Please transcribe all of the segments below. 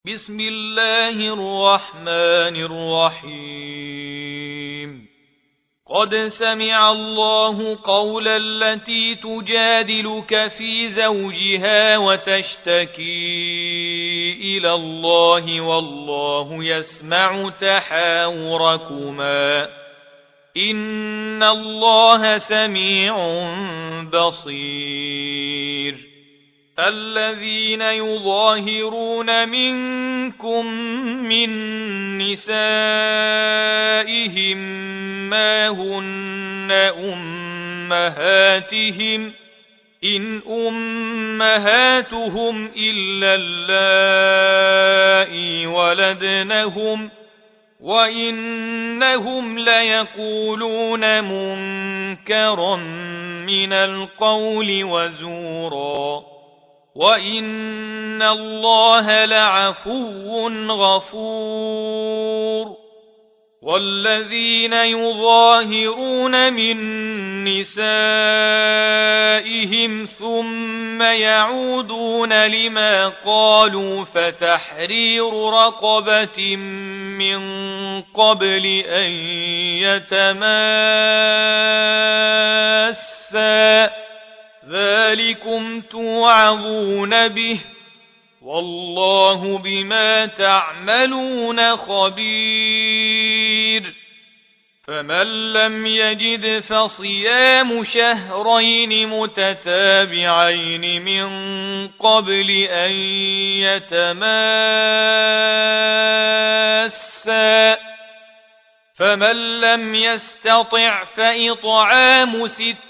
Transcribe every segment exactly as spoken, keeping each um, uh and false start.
بسم الله الرحمن الرحيم قد سمع الله قول التي تجادلك في زوجها وتشتكي إلى الله والله يسمع تحاوركما إن الله سميع بصير الذين يظاهرون منكم من نسائهم ما هن أمهاتهم إن أمهاتهم إلا اللائي ولدنهم وإنهم ليقولون منكرا من القول وزورا وإن الله لعفو غفور والذين يظاهرون من نسائهم ثم يعودون لما قالوا فتحرير رقبة من قبل أن يتماسا ذلكم توعظون به والله بما تعملون خبير فمن لم يجد فصيام شهرين متتابعين من قبل أن يتماسا فمن لم يستطع فإطعام ستين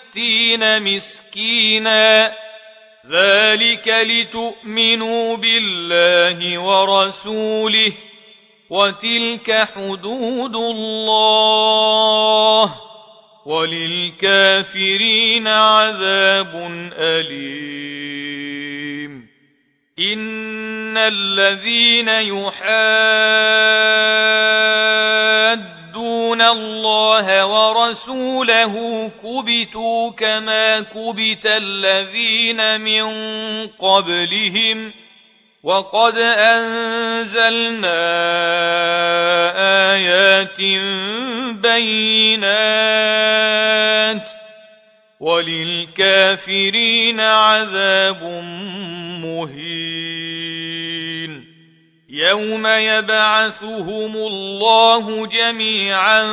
مسكينا ذلك لتؤمنوا بالله ورسوله وتلك حدود الله وللكافرين عذاب أليم إن الذين يحادون الله ورسوله كبتوا كما كبت الذين من قبلهم وقد أنزلنا آيات بينات وللكافرين عذاب مهين يوم يبعثهم الله جميعا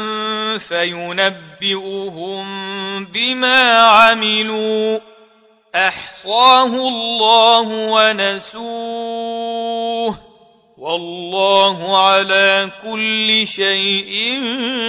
فينبئهم بما عملوا أحصاه الله ونسوه والله على كل شيء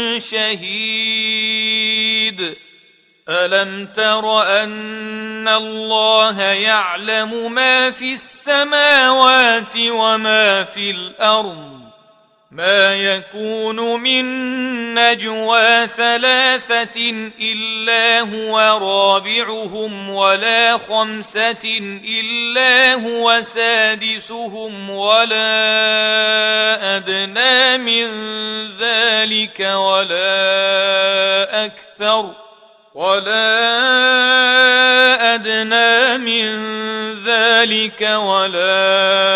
شهيد ألم تر أن الله يعلم ما في السماوات وما في الأرض ما يكون من نجوى ثلاثة إلا هو رابعهم ولا خمسة إلا هو سادسهم ولا أدنى من ذلك ولا أكثر ولا أدنى من ذلك ولا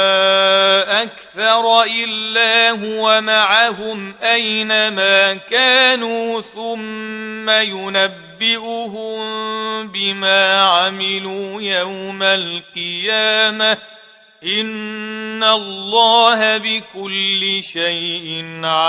أكثر إلا هو معهم أينما كانوا ثم ينبئهم بما عملوا يوم القيامة إن الله بكل شيء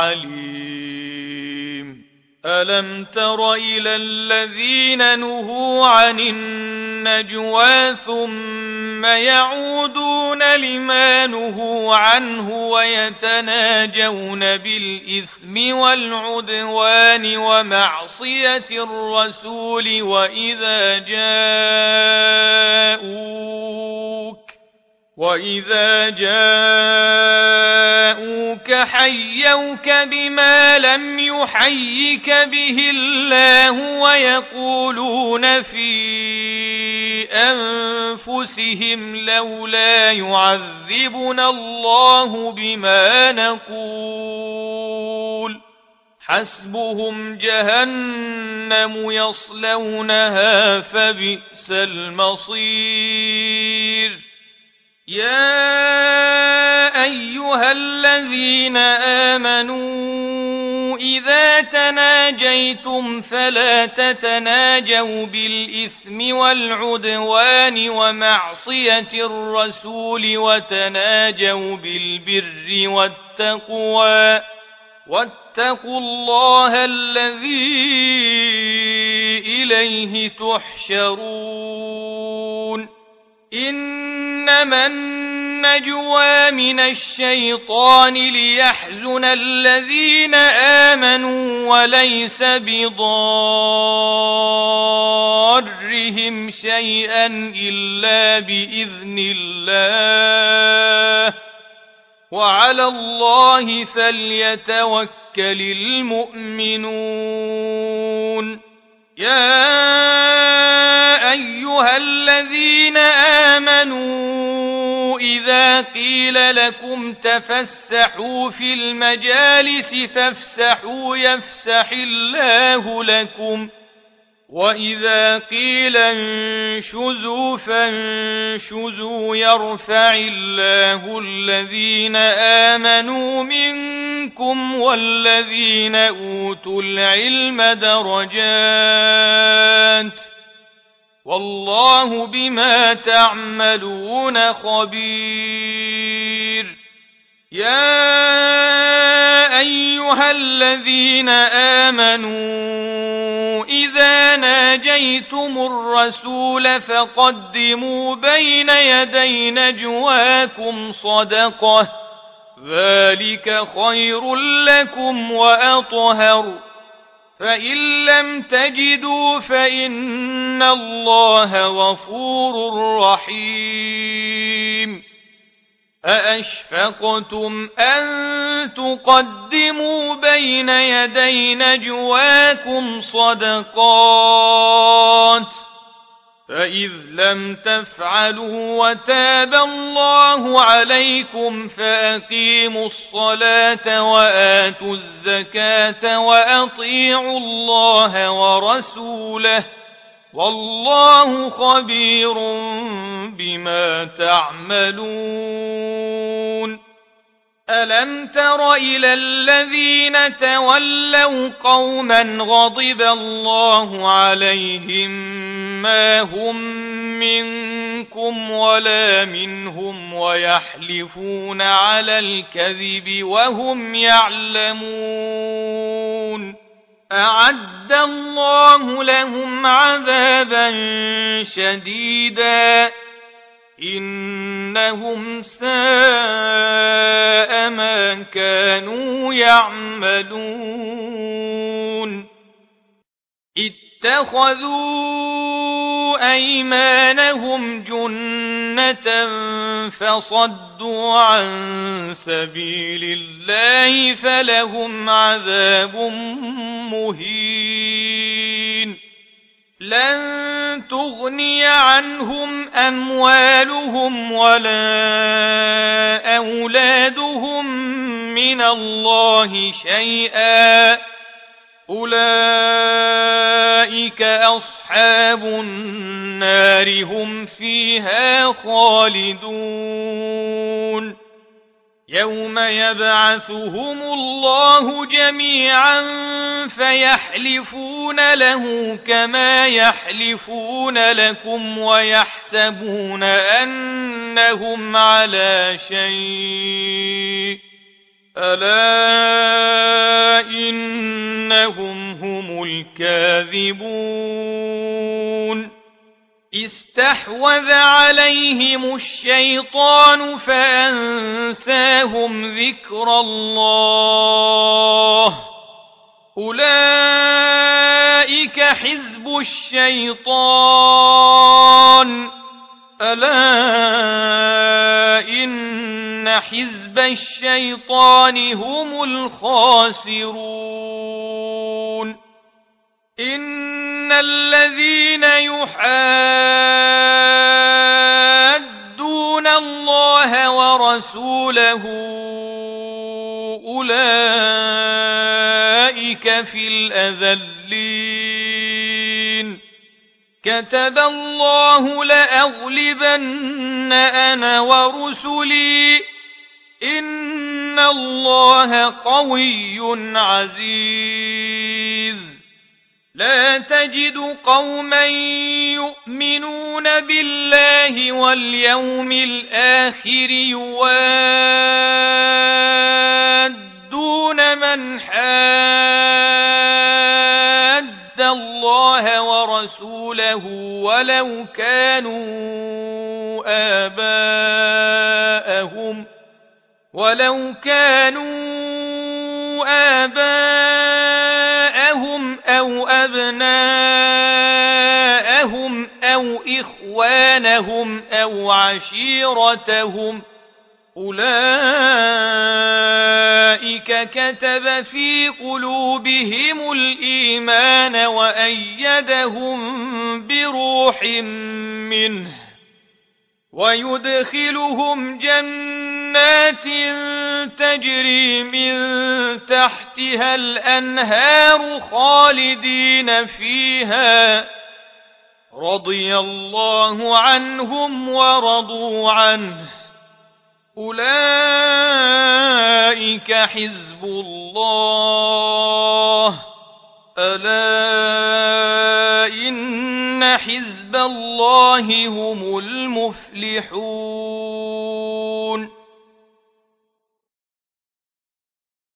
عليم ألم تر إلى الذين نهوا عن النجوى ثم يعودون لما نهوا عنه ويتناجون بالإثم والعدوان ومعصية الرسول وإذا جاءوك وإذا جاءوك حيوك بما لم يحيك به الله ويقولون في أنفسهم لولا يعذبنا الله بما نقول حسبهم جهنم يصلونها فبئس المصير يا أيها الذين آمنوا إذا تناجيتم فلا تتناجوا بالإثم والعدوان ومعصية الرسول وتناجوا بالبر والتقوى واتقوا الله الذي إليه تحشرون إنما النجوى من الشيطان ليحزن الذين آمنوا وليس بضارهم شيئا إلا بإذن الله وعلى الله فليتوكل المؤمنون يا أيها الذين آمنوا إذا قيل لكم تفسحوا في المجالس فافسحوا يفسح الله لكم وإذا قيل انشزوا فانشزوا يرفع الله الذين آمنوا منكم والذين أوتوا العلم درجات والله بما تعملون خبير يا أيها الذين آمنوا إذا ناجيتم الرسول فقدموا بين يدي نجواكم صدقة ذلك خير لكم وأطهر فإن لم تجدوا فإن الله غفور رحيم أأشفقتم أن تقدموا بين يدي نجواكم صدقات فإذ لم تفعلوا وتاب الله عليكم فأقيموا الصلاة وآتوا الزكاة وأطيعوا الله ورسوله والله خبير بما تعملون ألم تر إلى الذين تولوا قوما غضب الله عليهم ما هم منكم ولا منهم ويحلفون على الكذب وهم يعلمون أعد الله لهم عذابا شديدا إنهم ساء ما كانوا يعملون اتخذوا أيمانهم جنة فصدوا عن سبيل الله فلهم عذاب مهين لن تغني عنهم أموالهم ولا أولادهم من الله شيئا أولئك أصحاب النار هم فيها خالدون يوم يبعثهم الله جميعا فيحلفون له كما يحلفون لكم ويحسبون أنهم على شيء ألا إنهم هم الكاذبون استحوذ عليهم الشيطان فأنساهم ذكر الله أولئك حزب الشيطان ألا إن حزب الشيطان هم الخاسرون إن الذين يحادون الله ورسوله أولئك في الأذلين كتب الله لأغلبن أنا ورسلي إن الله قوي عزيز لا تجد قوما يؤمنون بالله واليوم الآخر يوادون من حاد الله ورسوله ولو كانوا آباءهم ولو كانوا آباءهم أو أبناءهم أو إخوانهم أو عشيرتهم أولئك كتب في قلوبهم الإيمان وأيدهم بروح منه ويدخلهم جنات تجري من تحتها الأنهار خالدين فيها رضي الله عنهم ورضوا عنه أولئك حزب الله ألا إن حزب الله هم المفلحون